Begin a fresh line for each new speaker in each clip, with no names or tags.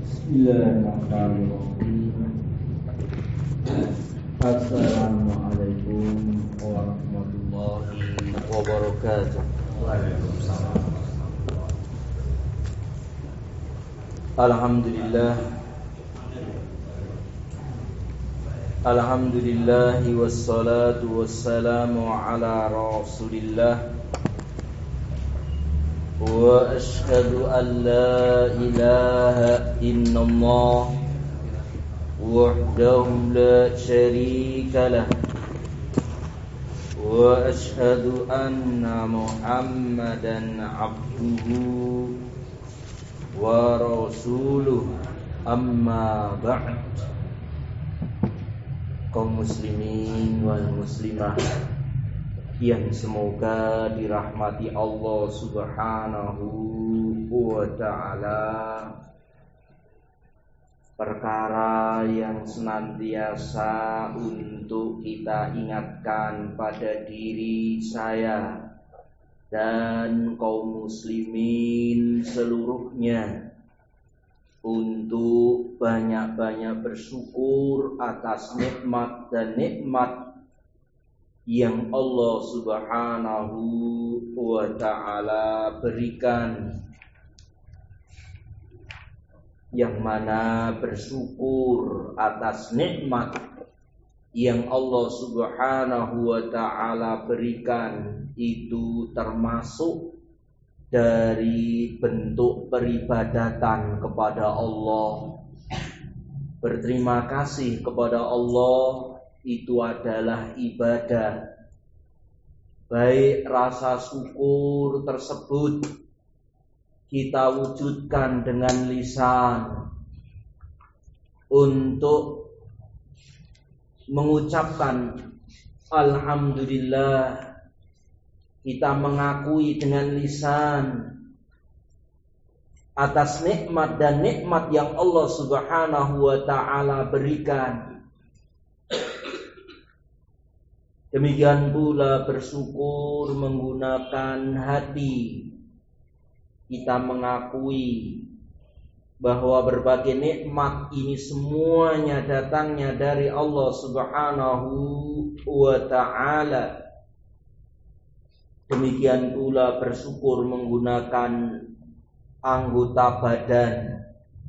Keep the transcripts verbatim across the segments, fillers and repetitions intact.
Bismillahirrahmanirrahim. Assalamualaikum warahmatullahi wabarakatuh. Waalaikumsalam. Alhamdulillah. Alhamdulillah wassalatu wassalamu ala Rasulillah. Wa ashhadu an la ilaha illallah wahdahu la syarika lah wa ashhadu anna Muhammadan abduhu wa rasuluh, amma ba'd. Kaum muslimin wal muslimah yang semoga dirahmati Allah Subhanahu wa ta'ala, perkara yang senantiasa untuk kita ingatkan pada diri saya dan kaum muslimin seluruhnya untuk banyak-banyak bersyukur atas nikmat dan nikmat yang Allah Subhanahu wa ta'ala berikan, yang mana bersyukur atas nikmat yang Allah Subhanahu wa ta'ala berikan itu termasuk dari bentuk peribadatan kepada Allah. Berterima kasih kepada Allah itu adalah ibadah. Baik rasa syukur tersebut kita wujudkan dengan lisan untuk mengucapkan alhamdulillah. Kita mengakui dengan lisan atas nikmat dan nikmat yang Allah Subhanahu wa ta'ala berikan. Demikian pula bersyukur menggunakan hati. Kita mengakui bahwa berbagai nikmat ini semuanya datangnya dari Allah Subhanahu wa ta'ala. Demikian pula bersyukur menggunakan anggota badan.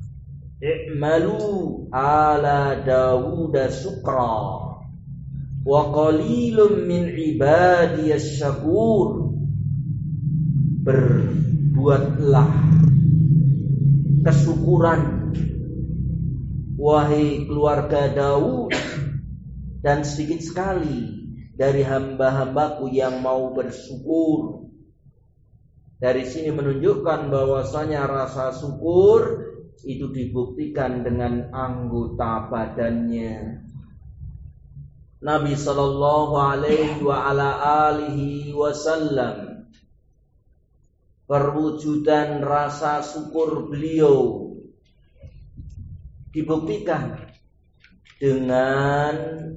I'malu ala Dawud syukra wa qalilun min ibadiyas syakur. Berbuatlah kesyukuran wahai keluarga Daud, dan sedikit sekali dari hamba-hambaku yang mau bersyukur. Dari sini menunjukkan bahwasanya rasa syukur itu dibuktikan dengan anggota badannya. Nabi sallallahu alaihi wa ala alihi wasallam, perwujudan rasa syukur beliau dibuktikan dengan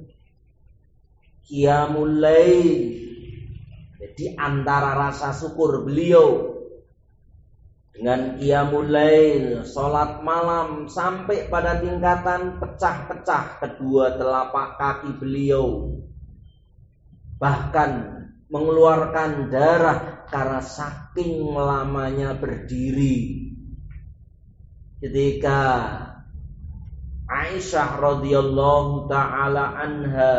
qiyamul lail. Jadi antara rasa syukur beliau dengan qiyamul lail, salat malam, sampai pada tingkatan pecah-pecah kedua telapak kaki beliau, bahkan mengeluarkan darah karena saking lamanya berdiri. Ketika Aisyah radhiyallahu taala anha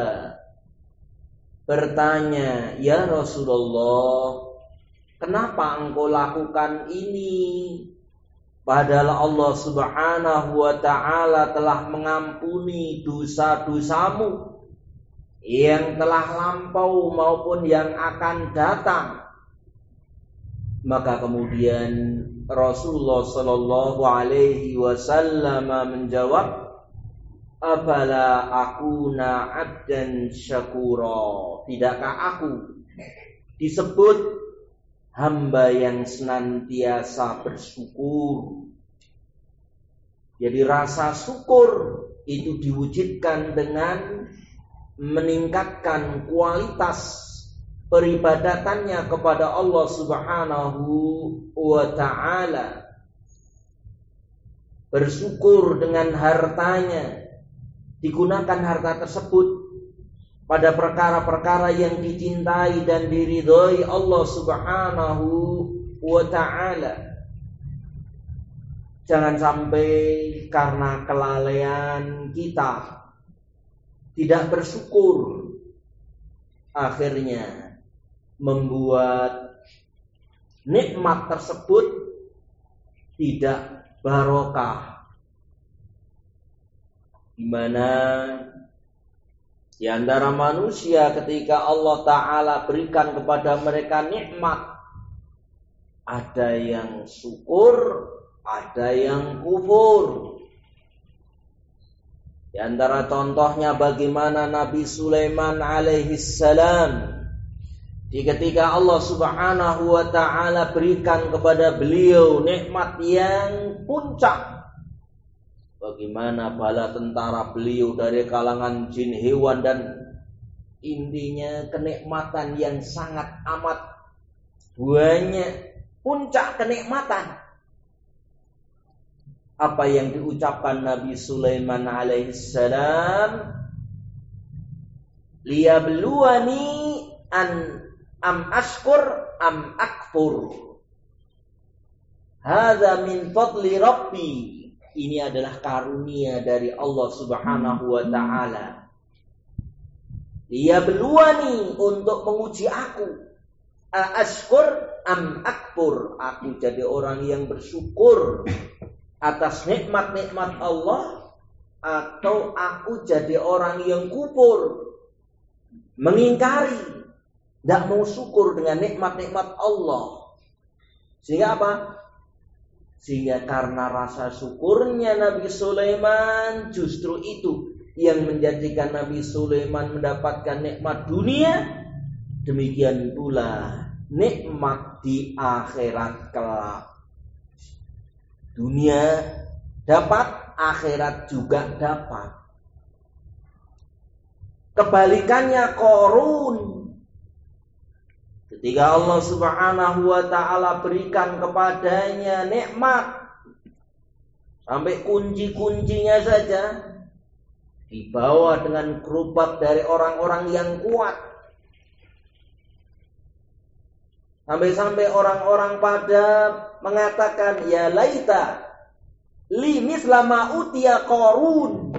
bertanya, "Ya Rasulullah, kenapa engkau lakukan ini? Padahal Allah Subhanahu wa ta'ala telah mengampuni dosa-dosamu yang telah lampau maupun yang akan datang." Maka kemudian Rasulullah sallallahu alaihi wasallam menjawab, "Afala akuna abdan syakura?" Tidakkah aku disebut hamba yang senantiasa bersyukur? Jadi rasa syukur itu diwujudkan dengan meningkatkan kualitas peribadatannya kepada Allah Subhanahu wa ta'ala. bersyukur dengan hartanya, digunakan harta tersebut pada perkara-perkara yang dicintai dan diridhoi Allah Subhanahu wa ta'ala. Jangan sampai karena kelalaian kita tidak bersyukur, akhirnya membuat nikmat tersebut tidak barokah, di mana di antara manusia ketika Allah Ta'ala berikan kepada mereka nikmat, ada yang syukur, ada yang kufur. Di antara contohnya bagaimana Nabi Sulaiman alaihi salam, di ketika Allah Subhanahu wa ta'ala berikan kepada beliau nikmat yang puncak, bagaimana bala tentara beliau dari kalangan jin, hewan, dan intinya kenikmatan yang sangat amat banyak, puncak kenikmatan. Apa yang diucapkan Nabi Sulaiman alaihissalam, liyabluwani an am ashkur am akfur, hadza min fadli rabbi. Ini adalah karunia dari Allah Subhanahu wa ta'ala. Liyabluwani, untuk menguji aku, ashkur am akfur, aku jadi orang yang bersyukur atas nikmat-nikmat Allah, atau aku jadi orang yang kufur, mengingkari, tidak mau syukur dengan nikmat-nikmat Allah. Sehingga apa? Sehingga karena rasa syukurnya Nabi Sulaiman, justru itu yang menjadikan Nabi Sulaiman mendapatkan nikmat dunia, demikian pula nikmat di akhirat kelak. Dunia dapat, akhirat juga dapat. Kebalikannya Qarun, ketika Allah Subhanahu wa ta'ala berikan kepadanya nikmat, sampai kunci-kuncinya saja dibawa dengan gerobak dari orang-orang yang kuat, sampai-sampai orang-orang pada mengatakan, ya laita li misla ma utiya Qarun,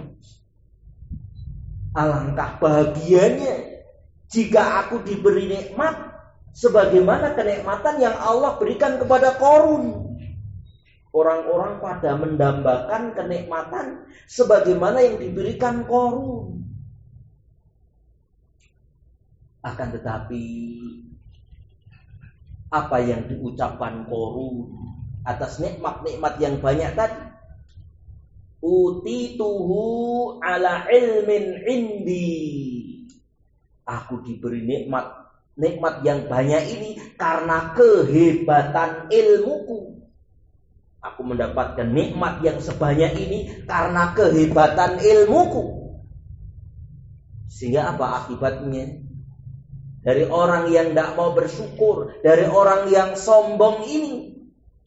alangkah bahagianya jika aku diberi nikmat sebagaimana kenikmatan yang Allah berikan kepada Qarun. Orang-orang pada mendambakan kenikmatan sebagaimana yang diberikan Qarun. Akan tetapi apa yang diucapkan Qarun atas nikmat-nikmat yang banyak tadi, utituhu ala ilmin indi, aku diberi nikmat nikmat yang banyak ini karena kehebatan ilmuku. Aku mendapatkan nikmat yang sebanyak ini karena kehebatan ilmuku. Sehingga apa akibatnya? Dari orang yang tidak mau bersyukur, dari orang yang sombong ini,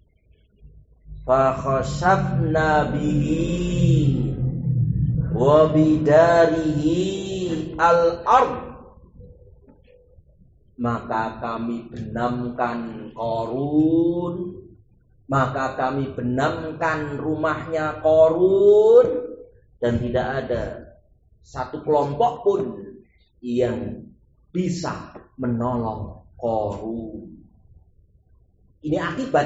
fa khashafna bihi wa bidarihi al-ard, maka kami benamkan Qarun, maka kami benamkan rumahnya Qarun, dan tidak ada satu kelompok pun yang bisa menolong Qarun. Ini akibat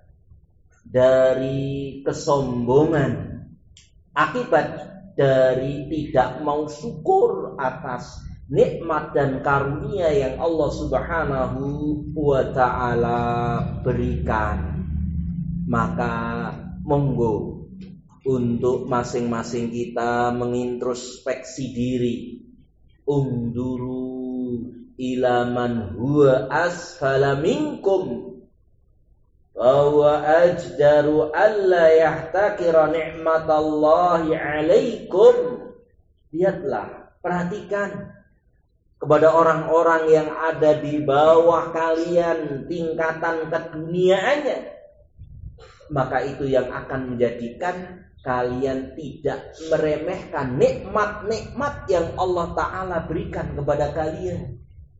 dari kesombongan, akibat dari tidak mau syukur atas nikmat dan karunia yang Allah Subhanahu wa ta'ala berikan. Maka monggo untuk masing-masing kita mengintrospeksi diri. Unduru ila man huwa asfala minkum wa huwa ajdaru alla yahtakira ni'matallahi alaikum. Lihatlah, perhatikan kepada orang-orang yang ada di bawah kalian tingkatan keduniaannya. maka itu yang akan menjadikan kalian tidak meremehkan nikmat-nikmat yang Allah Ta'ala berikan kepada kalian.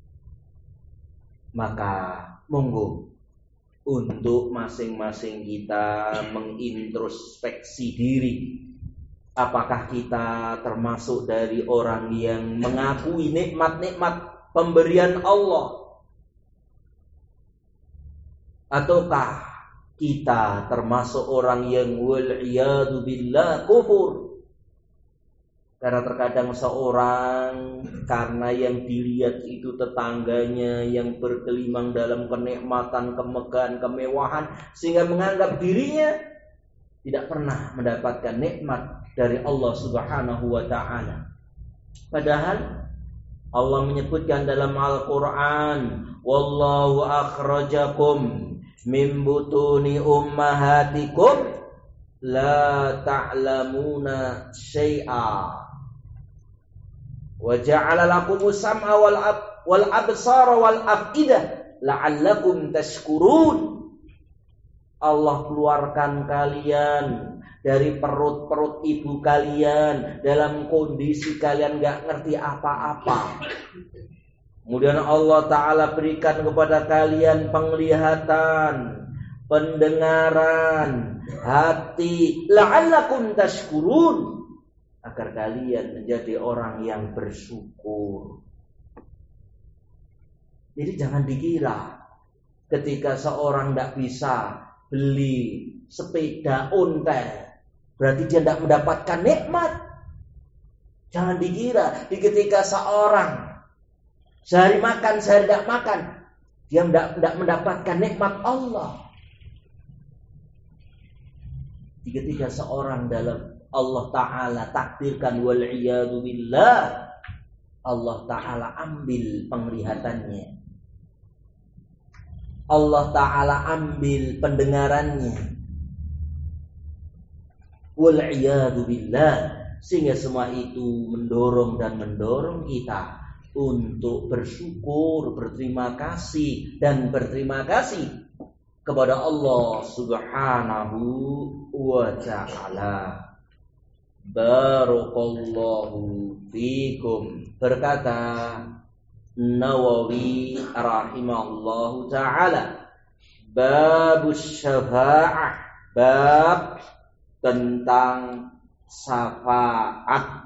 Maka monggo untuk masing-masing kita mengintrospeksi diri. Apakah kita termasuk dari orang yang mengakui nikmat-nikmat pemberian Allah? Ataukah kita termasuk orang yang wal'iyadu billah kufur? Karena terkadang seorang karena yang dilihat itu tetangganya yang bergelimang dalam kenikmatan, kemegahan, kemewahan, sehingga menganggap dirinya tidak pernah mendapatkan nikmat dari Allah Subhanahu wa ta'ala. Padahal Allah menyebutkan dalam Al-Quran, wallahu akhrajakum min butuni ummahatikum la ta'lamuna syai'a wa ja'ala lakumus sam'a wal ab wal absara wal afidah la'allakum tashkurun. Allah keluarkan kalian dari perut-perut ibu kalian dalam kondisi kalian gak ngerti apa-apa. Kemudian Allah Ta'ala berikan kepada kalian penglihatan, pendengaran, hati, la'allakum tashkurun, agar kalian menjadi orang yang bersyukur. Jadi jangan dikira ketika seorang tidak bisa beli sepeda ontel berarti dia tidak mendapatkan nikmat. Jangan dikira di ketika seorang sehari makan, sehari tidak makan, dia tidak, tidak mendapatkan nikmat Allah. Ketika seorang dalam Allah Ta'ala takdirkan wal'iyadu billah, Allah Ta'ala ambil penglihatannya, Allah Ta'ala ambil pendengarannya, wal'iyadu billah, sehingga semua itu mendorong dan mendorong kita untuk bersyukur, berterima kasih dan berterima kasih kepada Allah Subhanahu wa ta'ala. Barakallahu fikum. Berkata Nawawi rahimahullahu ta'ala, babus syafa'ah, bab tentang syafaat.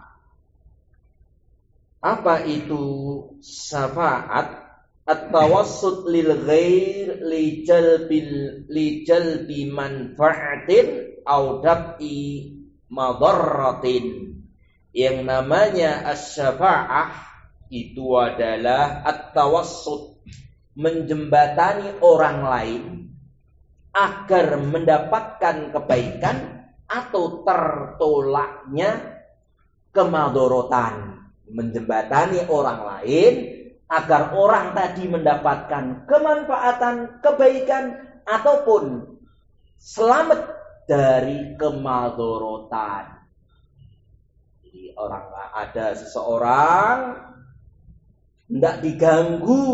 Apa itu syafaat? At-tawassut lil ghair li jalbil li jalbi manfaatin au dab'i madarratin. Yang namanya asy-syafa'ah itu adalah at-tawassut, menjembatani orang lain agar mendapatkan kebaikan atau tertolaknya kemadorotan. Menjembatani orang lain agar orang tadi mendapatkan kemanfaatan, kebaikan ataupun selamat dari kemadorotan. Jadi orang ada seseorang tidak diganggu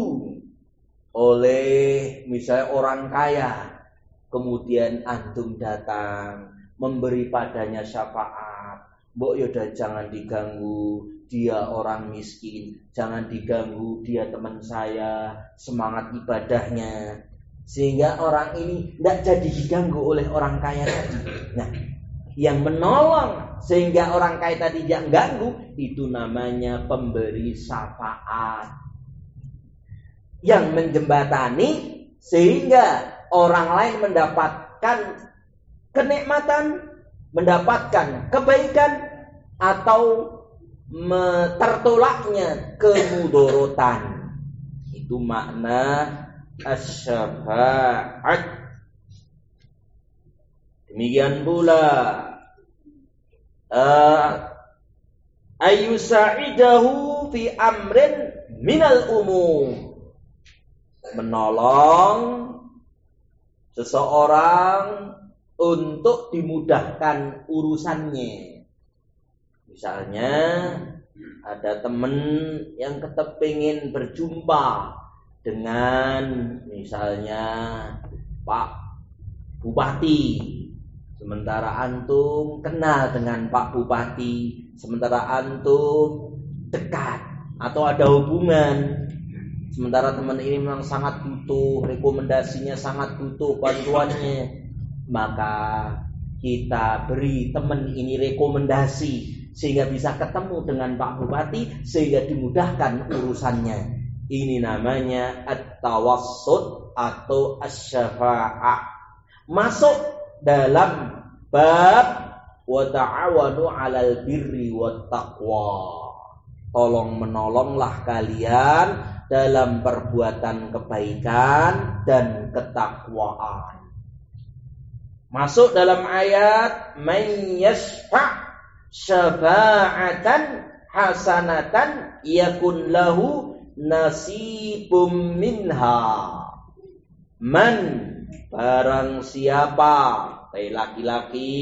oleh misalnya orang kaya, kemudian antum datang memberi padanya syafaat, mbok yoda jangan diganggu, dia orang miskin, jangan diganggu, dia teman saya, semangat ibadahnya, sehingga orang ini tidak jadi diganggu oleh orang kaya tadi. Nah, yang menolong sehingga orang kaya tadi tidak ganggu, itu namanya pemberi syafaat. Yang menjembatani sehingga orang lain mendapatkan kenikmatan, mendapatkan kebaikan atau tertolaknya kemudorotan. Itu makna asy-syafa'at. Demikian pula uh, ayyusa'idahu fi amrin minal umum, menolong seseorang untuk dimudahkan urusannya. Misalnya ada teman yang ketepingin berjumpa dengan misalnya Pak bupati, sementara antum kenal dengan Pak Bupati, sementara antum dekat atau ada hubungan, sementara teman ini memang sangat butuh rekomendasinya, sangat butuh bantuannya, maka kita beri teman ini rekomendasi sehingga bisa ketemu dengan Pak Bupati, sehingga dimudahkan urusannya. Ini namanya at-tawassut atau asy-syafa'ah. Masuk dalam bab wa ta'awanu 'alal birri wat taqwa. Tolong menolonglah kalian dalam perbuatan kebaikan dan ketakwaan. Masuk dalam ayat man yashfa' syafa'atan hasanatan yakun lahu nasibum minha. Man, barang siapa, baik laki-laki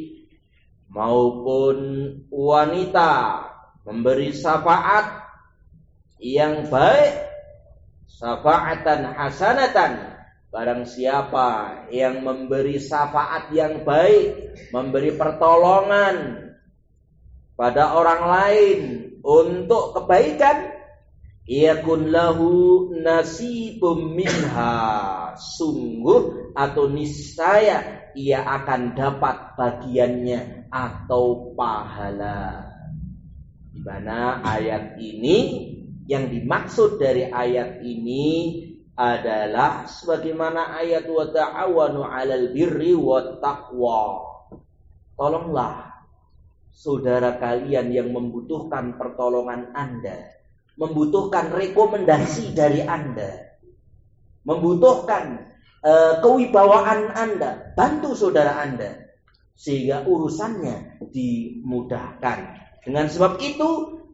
maupun wanita, memberi syafaat yang baik, syafa'atan hasanatan, barang siapa yang memberi syafaat yang baik, memberi pertolongan pada orang lain untuk kebaikan, yakun lahu nasibum minha, sungguh atau niscaya ia akan dapat bagiannya atau pahala. Di mana ayat ini, yang dimaksud dari ayat ini adalah sebagaimana ayat wa ta'awanu 'alal birri wat taqwa. Tolonglah saudara kalian yang membutuhkan pertolongan Anda, membutuhkan rekomendasi dari Anda, membutuhkan uh, kewibawaan Anda, bantu saudara Anda sehingga urusannya dimudahkan. Dengan sebab itu,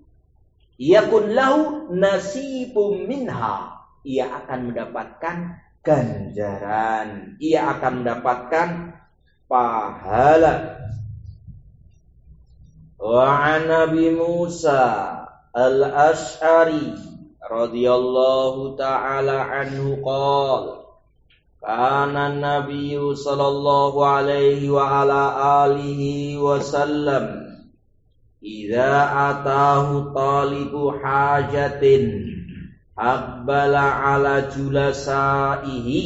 yakun lahu nasibum minha, ia akan mendapatkan ganjaran, ia akan mendapatkan pahala. Wa an Nabi Musa al-Asy'ari radhiyallahu ta'ala anhu qala kana an-nabiyyu sallallahu alaihi wa ala alihi wa sallam idza atahu talibu hajatin aqbala ala julasaihi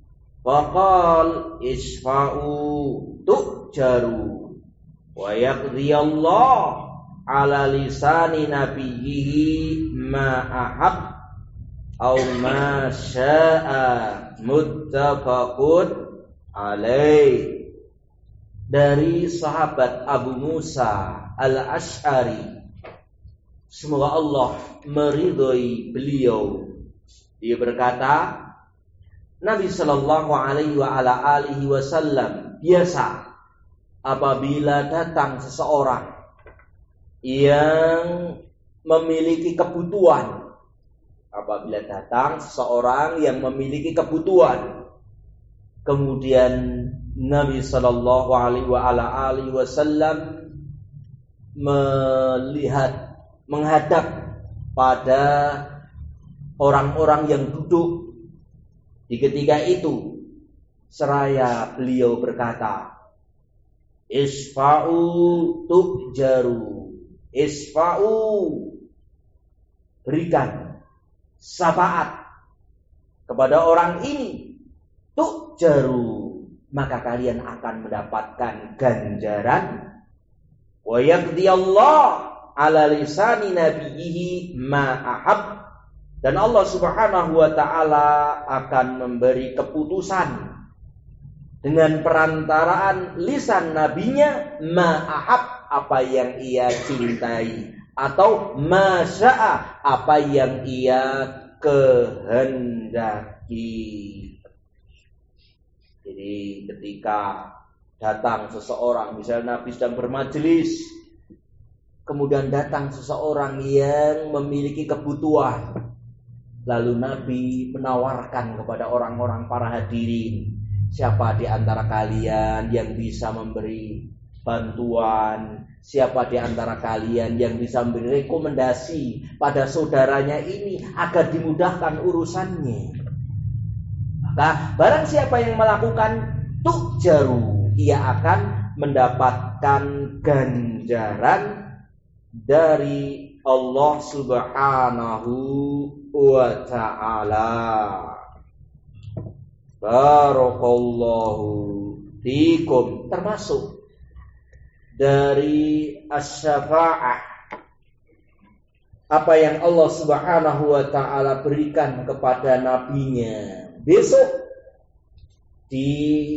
faqal isfa'u tujaru wa yaqdiyallah ala lisani nabiyhi ma ahab au ma syaa muttafaqun alaih. Dari sahabat Abu Musa al-Asy'ari, semoga Allah meridhoi beliau, dia berkata, Nabi sallallahu alaihi wa ala alihi wasallam biasa apabila datang seseorang yang memiliki kebutuhan, apabila datang seseorang yang memiliki kebutuhan, kemudian Nabi sallallahu alaihi wa ala alihi wasallam melihat, menghadap pada orang-orang yang duduk di ketika itu, seraya beliau berkata, isfa'u tujaru, isfa'u, berikan syafaat kepada orang ini, tujaru, maka kalian akan mendapatkan ganjaran. Wa yaqdiyallah ala lisani nabiyhi ma ahab, dan Allah Subhanahu wa taala akan memberi keputusan dengan perantaraan lisan nabinya ma ahab, apa yang ia cintai, atau ma syaa, apa yang ia kehendaki. Jadi ketika datang seseorang, misalnya Nabi sedang bermajelis, kemudian datang seseorang yang memiliki kebutuhan, lalu Nabi menawarkan kepada orang-orang para hadirin, siapa di antara kalian yang bisa memberi bantuan, siapa di antara kalian yang bisa memberi rekomendasi pada saudaranya ini agar dimudahkan urusannya. Maka barang siapa yang melakukan tu'jaru, ia akan mendapatkan ganjaran dari Allah Subhanahu wa ta'ala. Barakallahu fikum. Termasuk dari asy-syafa'ah, apa yang Allah Subhanahu wa ta'ala berikan kepada nabinya besok di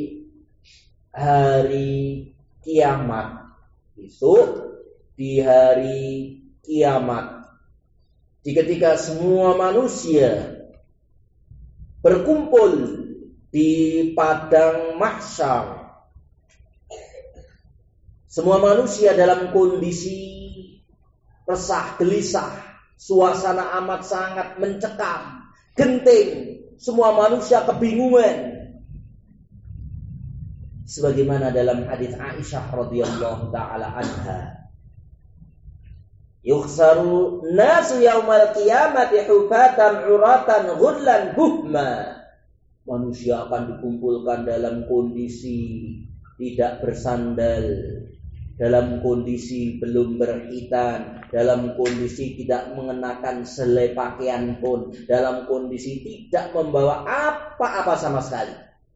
hari kiamat. Besok di hari kiamat, di ketika semua manusia berkumpul di padang mahsyar, semua manusia dalam kondisi resah, gelisah, suasana amat sangat mencekam, genting, semua manusia kebingungan. Sebagaimana dalam hadis Aisyah radhiyallahu taala anha, yukhsaru nasu yaumal qiyamati hufatan uratan ghullan buhma. Manusia akan dikumpulkan dalam kondisi tidak bersandal, dalam kondisi belum berkhitan, dalam kondisi tidak mengenakan selai pakaian pun, dalam kondisi tidak membawa apa-apa sama sekali.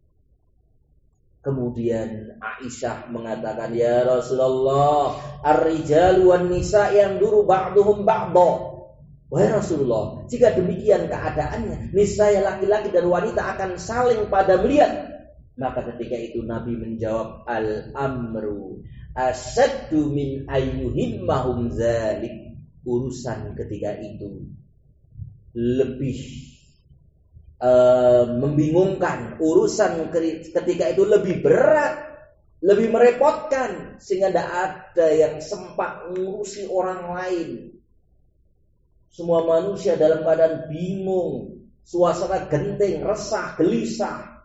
Kemudian Aisyah mengatakan, ya Rasulullah, ar-rijalu wan nisa yanzuru ba'duhum ba'dha. Wahai Rasulullah, jika demikian keadaannya, niscaya laki-laki dan wanita akan saling pada melihat. Maka ketika itu Nabi menjawab, al-amru asyaddu min ayyuhimmahum zalik. Urusan ketika itu lebih uh, membingungkan, urusan ketika itu lebih berat, lebih merepotkan, sehingga tidak ada yang sempat ngurusi orang lain. Semua manusia dalam keadaan bingung, suasana genting, resah, gelisah.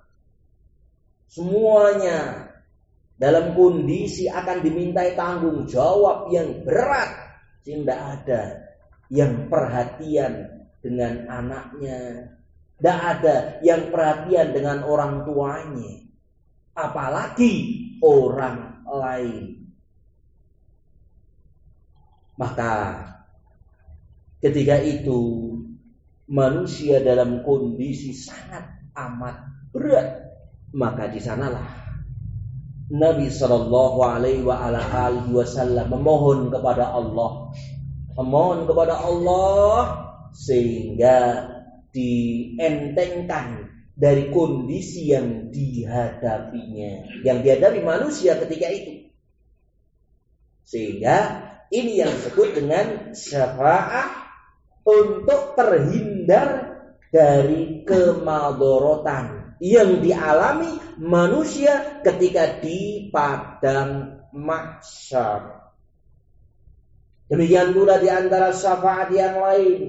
Semuanya dalam kondisi akan dimintai tanggung jawab yang berat, sehingga tidak ada yang perhatian dengan anaknya, tidak ada yang perhatian dengan orang tuanya, apalagi orang lain. Maka ketika itu manusia dalam kondisi sangat amat berat. Maka di sanalah Nabi Shallallahu Alaihi Wasallam memohon kepada Allah, memohon kepada Allah sehingga dientengkan dari kondisi yang dihadapinya, yang dihadapi manusia ketika itu. Sehingga ini yang disebut dengan syafa'ah, untuk terhindar dari kemadorotan yang dialami manusia ketika di padang mahsyar. Demikian pula di antara syafaat yang lain,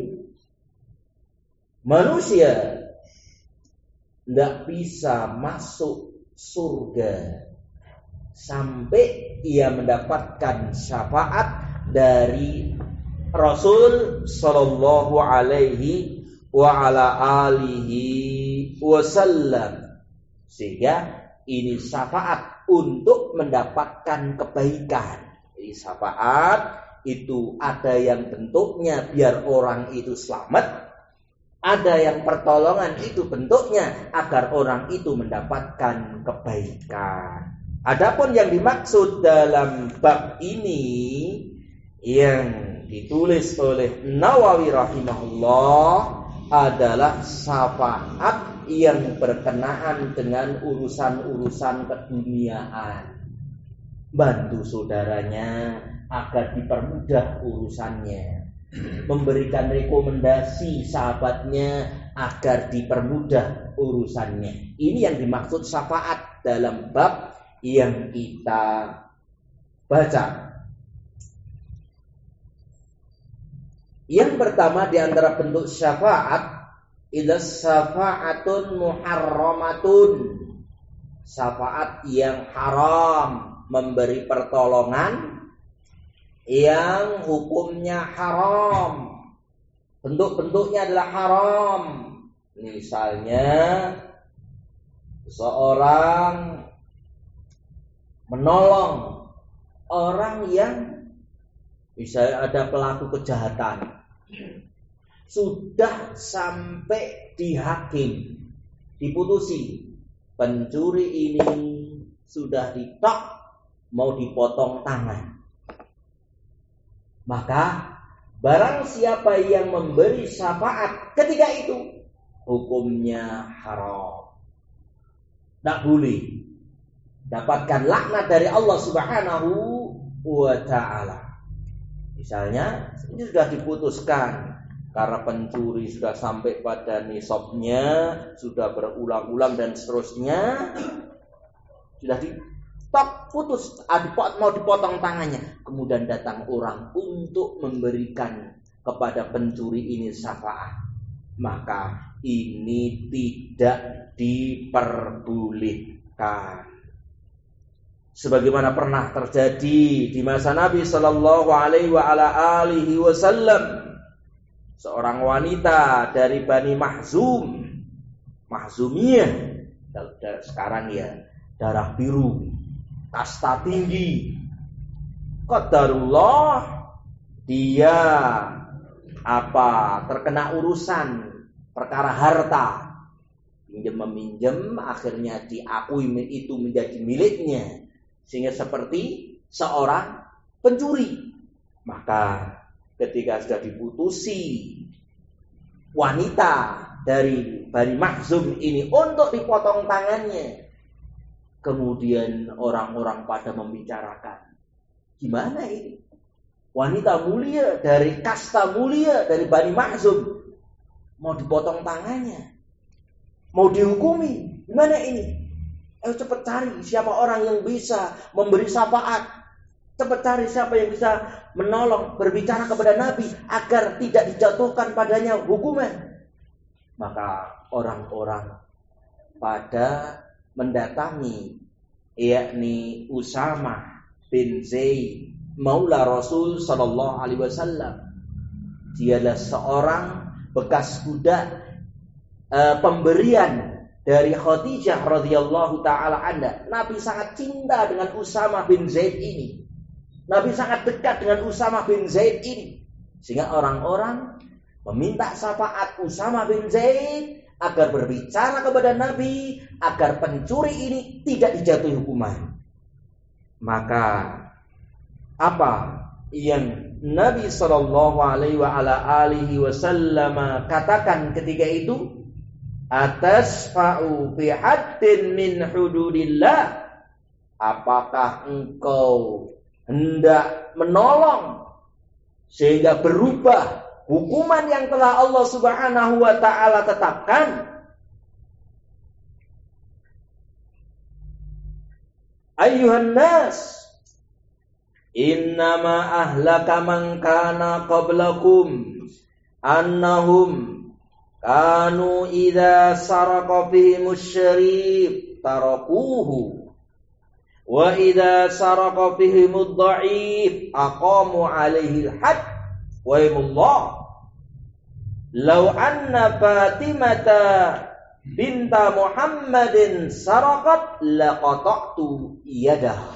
manusia tidak bisa masuk surga sampai ia mendapatkan syafaat dari Rasul sallallahu alaihi wa ala alihi wasallam. Sehingga ini syafaat untuk mendapatkan kebaikan. Jadi syafaat itu ada yang bentuknya biar orang itu selamat, ada yang pertolongan itu bentuknya agar orang itu mendapatkan kebaikan. Adapun yang dimaksud dalam bab ini yang ditulis oleh Nawawi rahimahullah adalah syafaat yang berkenaan dengan urusan-urusan keduniaan. Bantu saudaranya agar dipermudah urusannya, memberikan rekomendasi sahabatnya agar dipermudah urusannya. Ini yang dimaksud syafaat dalam bab yang kita baca. Yang pertama di antara bentuk syafaat adalah syafa'atun muharramatun. Syafaat yang haram, memberi pertolongan yang hukumnya haram. Bentuk-bentuknya adalah haram. Misalnya seorang menolong orang yang bisa ada pelaku kejahatan, sudah sampai di hakim, diputusi pencuri ini sudah ditok, mau dipotong tangan. Maka barang siapa yang memberi syafaat ketika itu, hukumnya haram. Tidak boleh. Dapatkan laknat dari Allah Subhanahu wa ta'ala. Misalnya ini sudah diputuskan karena pencuri sudah sampai pada nisabnya, sudah berulang-ulang dan seterusnya, sudah ditok, putus, mau dipotong tangannya. Kemudian datang orang untuk memberikan kepada pencuri ini syafaat, maka ini tidak diperbolehkan. Sebagaimana pernah terjadi di masa Nabi Sallallahu Alaihi Wasallam, seorang wanita dari Bani Mahzum, Mahzumiyah, sekarang ya darah biru, kasta tinggi. Qadarullah, dia apa terkena urusan perkara harta, pinjam meminjam, akhirnya diakui itu menjadi miliknya, sehingga seperti seorang pencuri. Maka ketika sudah diputusi wanita dari Bani Mahzum ini untuk dipotong tangannya, kemudian orang-orang pada membicarakan, gimana ini? Wanita mulia dari kasta mulia dari Bani Mahzum mau dipotong tangannya, mau dihukumi, gimana ini? Ayo cepat cari siapa orang yang bisa memberi syafaat, cepat cari siapa yang bisa menolong, berbicara kepada Nabi agar tidak dijatuhkan padanya hukuman. Maka orang-orang pada mendatangi, yakni Usamah bin Zaid, Maula Rasul Sallallahu Alaihi Wasallam. Dialah seorang bekas budak uh, pemberian dari Khadijah radhiyallahu taala anha. Nabi sangat cinta dengan Usamah bin Zaid ini. Nabi sangat dekat dengan Usamah bin Zaid ini, sehingga orang-orang meminta syafaat Usamah bin Zaid agar berbicara kepada Nabi agar pencuri ini tidak dijatuhi hukuman. Maka apa yang Nabi sallallahu alaihi wasallam katakan ketika itu? Atasfa'u fi haddin min hududillah. Apakah engkau hendak menolong sehingga berubah hukuman yang telah Allah Subhanahu wa taala tetapkan? Ayyuhan nas, innama ahlaka man kana qablakum annahum kanu idza saraka fihimus syarif tarakuhu wa idza saraka fihimud dha'if aqamu alaihi al-hadd wa imullah law anna Fatimata binta Muhammadin sarakat laqata'tu yadah.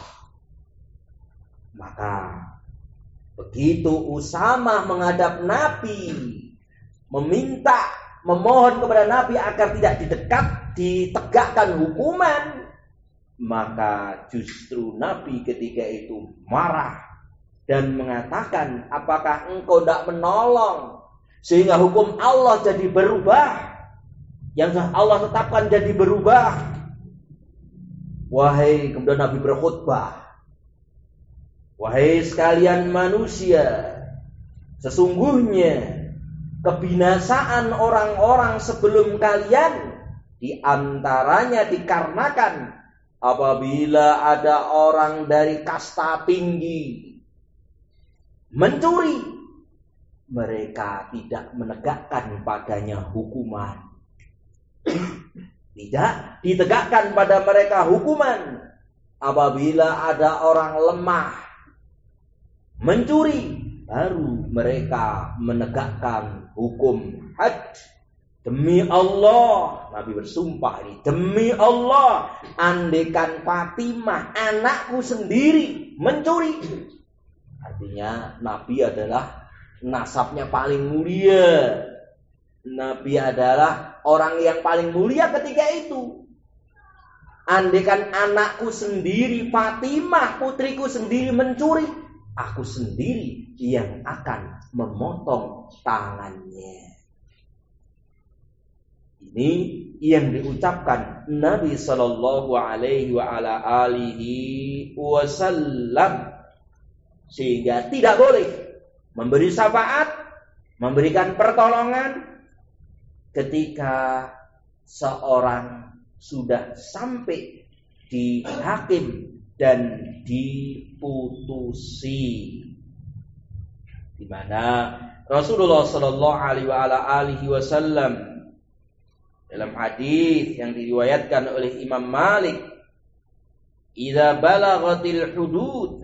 Maka begitu Usamah menghadap Nabi meminta, memohon kepada Nabi agar tidak didekat, ditegakkan hukuman, maka justru Nabi ketika itu marah dan mengatakan, apakah engkau tidak menolong sehingga hukum Allah jadi berubah, yang Allah tetapkan jadi berubah? Wahai, kemudian Nabi berkhutbah, wahai sekalian manusia, sesungguhnya kebinasaan orang-orang sebelum kalian diantaranya dikarenakan apabila ada orang dari kasta tinggi mencuri, mereka tidak menegakkan padanya hukuman. Tidak ditegakkan pada mereka hukuman apabila ada orang lemah mencuri, baru mereka menegakkan hukum had. Demi Allah, Nabi bersumpah ini, demi Allah, andaikan Fatimah anakku sendiri mencuri. Artinya Nabi adalah nasabnya paling mulia. Nabi adalah orang yang paling mulia ketika itu. Andaikan anakku sendiri, Fatimah putriku sendiri mencuri, aku sendiri yang akan memotong tangannya. Ini yang diucapkan Nabi Sallallahu Alaihi wa ala alihi Wasallam, sehingga tidak boleh memberi syafaat, memberikan pertolongan ketika seorang sudah sampai di hakim dan diputusi, di mana Rasulullah Sallallahu Alaihi wa ala alihi Wasallam dalam hadis yang diriwayatkan oleh Imam Malik, "Idza balaghatil hudud."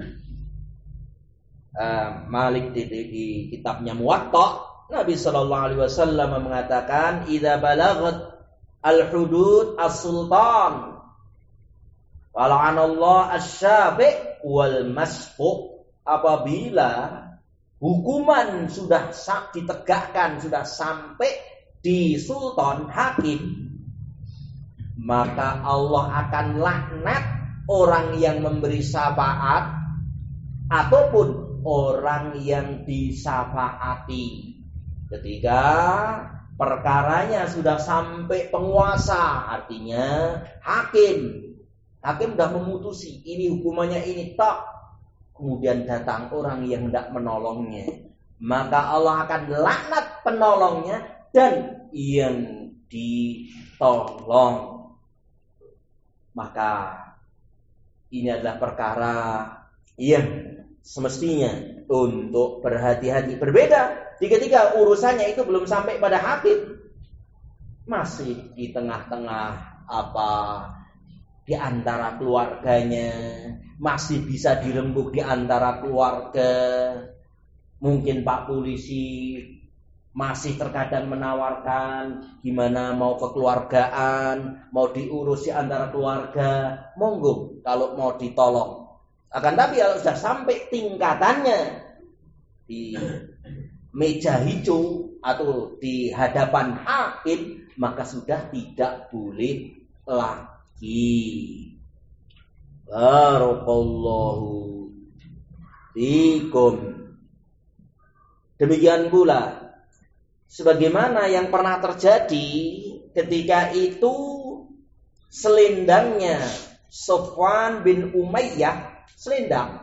Uh, Malik di, di, di kitabnya Muwatta, Nabi sallallahu alaihi wasallam mengatakan, "Idza balaghat al-hudud as-sultan, wala'anallahu asy-syafi' wal masfu." Apabila hukuman sudah ditegakkan, sudah sampai di sultan, hakim, maka Allah akan laknat orang yang memberi syafaat ataupun orang yang disyafaati. Ketika perkaranya sudah sampai penguasa, artinya hakim, hakim sudah memutusi ini hukumannya ini tak, kemudian datang orang yang tidak menolongnya, maka Allah akan laknat penolongnya dan yang ditolong. Maka ini adalah perkara yang semestinya untuk berhati-hati. Berbeda ketika urusannya itu belum sampai pada hakim, masih di tengah-tengah apa di antara keluarganya, masih bisa dirembuk di antara keluarga. Mungkin Pak Polisi masih terkadang menawarkan gimana mau kekeluargaan, mau diurus di antara keluarga, monggo kalau mau ditolong. Akan tapi kalau sudah sampai tingkatannya di meja hijau atau di hadapan hakim, maka sudah tidak boleh lagi. Barakallahu fikum. Demikian pula sebagaimana yang pernah terjadi ketika itu selendangnya Sofwan bin Umayyah, selendang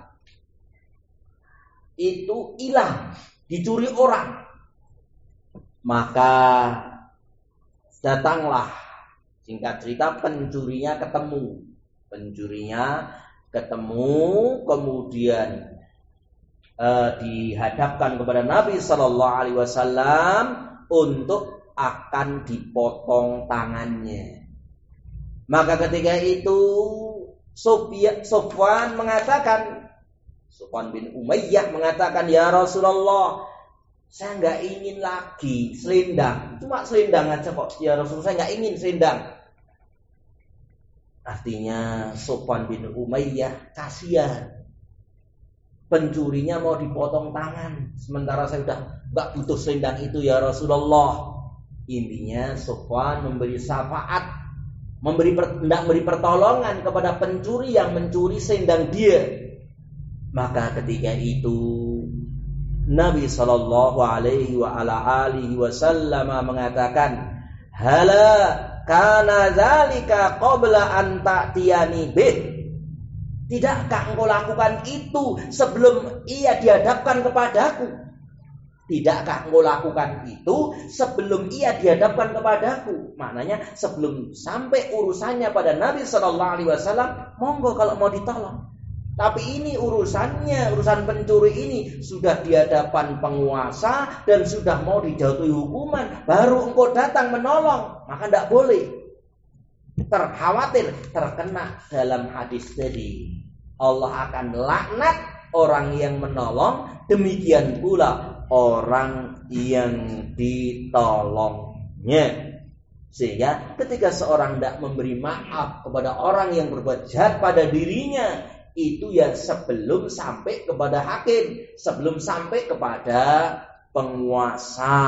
itu hilang, dicuri orang. Maka datanglah, singkat cerita, pencurinya ketemu. Pencurinya ketemu, kemudian Uh, dihadapkan kepada Nabi Sallallahu Alaihi Wasallam untuk akan dipotong tangannya. Maka ketika itu Sofwan mengatakan, Sofwan bin Umayyah mengatakan, "Ya Rasulullah, saya nggak ingin lagi selendang, cuma selendang aja kok. Ya Rasulullah, saya nggak ingin selendang." Artinya Sofwan bin Umayyah kasihan, pencurinya mau dipotong tangan, sementara saya sudah nggak butuh selendang itu ya Rasulullah. Intinya Sofwan memberi syafaat, memberi tidak memberi pertolongan kepada pencuri yang mencuri selendang dia. Maka ketika itu Nabi Sallallahu Alaihi wa ala alihi Wasallam mengatakan, "Hala kana zalika qabla an ta'tiyani bih." Tidakkah engkau lakukan itu sebelum ia dihadapkan kepadaku? Tidakkah engkau lakukan itu sebelum ia dihadapkan kepadaku? Maknanya sebelum sampai urusannya pada Nabi Sallallahu Alaihi Wasallam, monggo kalau mau ditolong. Tapi ini urusannya, urusan pencuri ini sudah di hadapan penguasa dan sudah mau dijatuhi hukuman, baru engkau datang menolong, maka tidak boleh. Terkhawatir terkena dalam hadis tadi, Allah akan laknat orang yang menolong, demikian pula orang yang ditolongnya. dirinya. Sehingga ketika seorang tidak memberi maaf kepada orang yang berbuat jahat pada dirinya, itu ya sebelum sampai kepada hakim, sebelum sampai kepada penguasa.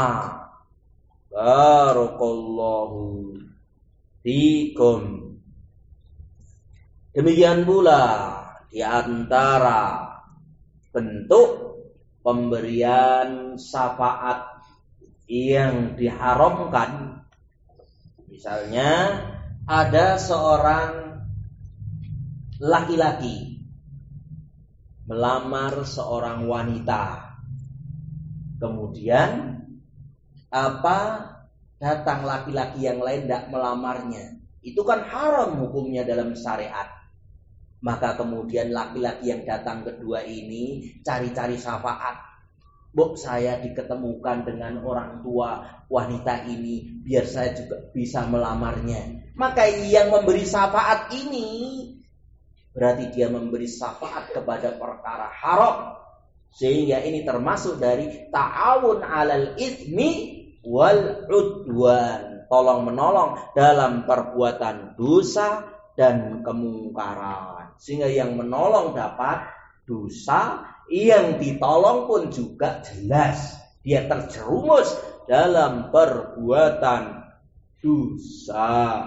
Barakallahu fikum. Demikian pula di antara bentuk pemberian syafaat yang diharamkan, misalnya ada seorang laki-laki melamar seorang wanita, kemudian apa datang laki-laki yang lain tidak melamarnya, itu kan haram hukumnya dalam syariat. Maka kemudian laki-laki yang datang kedua ini cari-cari syafaat. Bu, saya diketemukan dengan orang tua wanita ini, biar saya juga bisa melamarnya. Maka yang memberi syafaat ini berarti dia memberi syafaat kepada perkara haram. Sehingga ini termasuk dari ta'awun 'alal itsmi wal 'udwan, tolong menolong dalam perbuatan dosa dan kemungkaran. Sehingga yang menolong dapat dosa, yang ditolong pun juga jelas dia terjerumus dalam perbuatan dosa.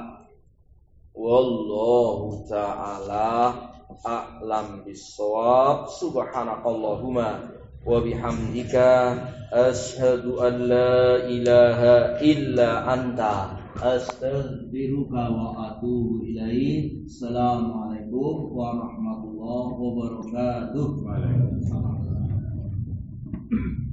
Wallahu ta'ala a'lam bissawab. Subhanakallahumma wa bihamdika asyhadu an la ilaha illa anta astaghfiruka wa atubu ilaik. Assalamualaikum warahmatullahi wabarakatuh. Waalaikumsalam.